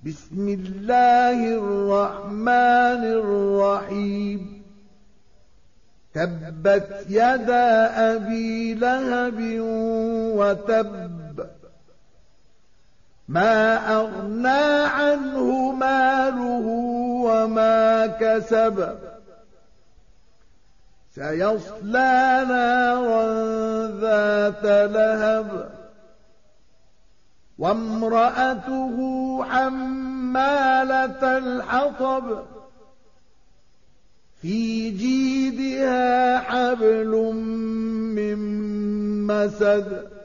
بسم الله الرحمن الرحيم تبت يدا أبي لهب وتب ما أغنى عنه ماله وما كسب سيصلى نارا ذات لهب وامرأته حمالة الحطب في جيدها حبل من مسد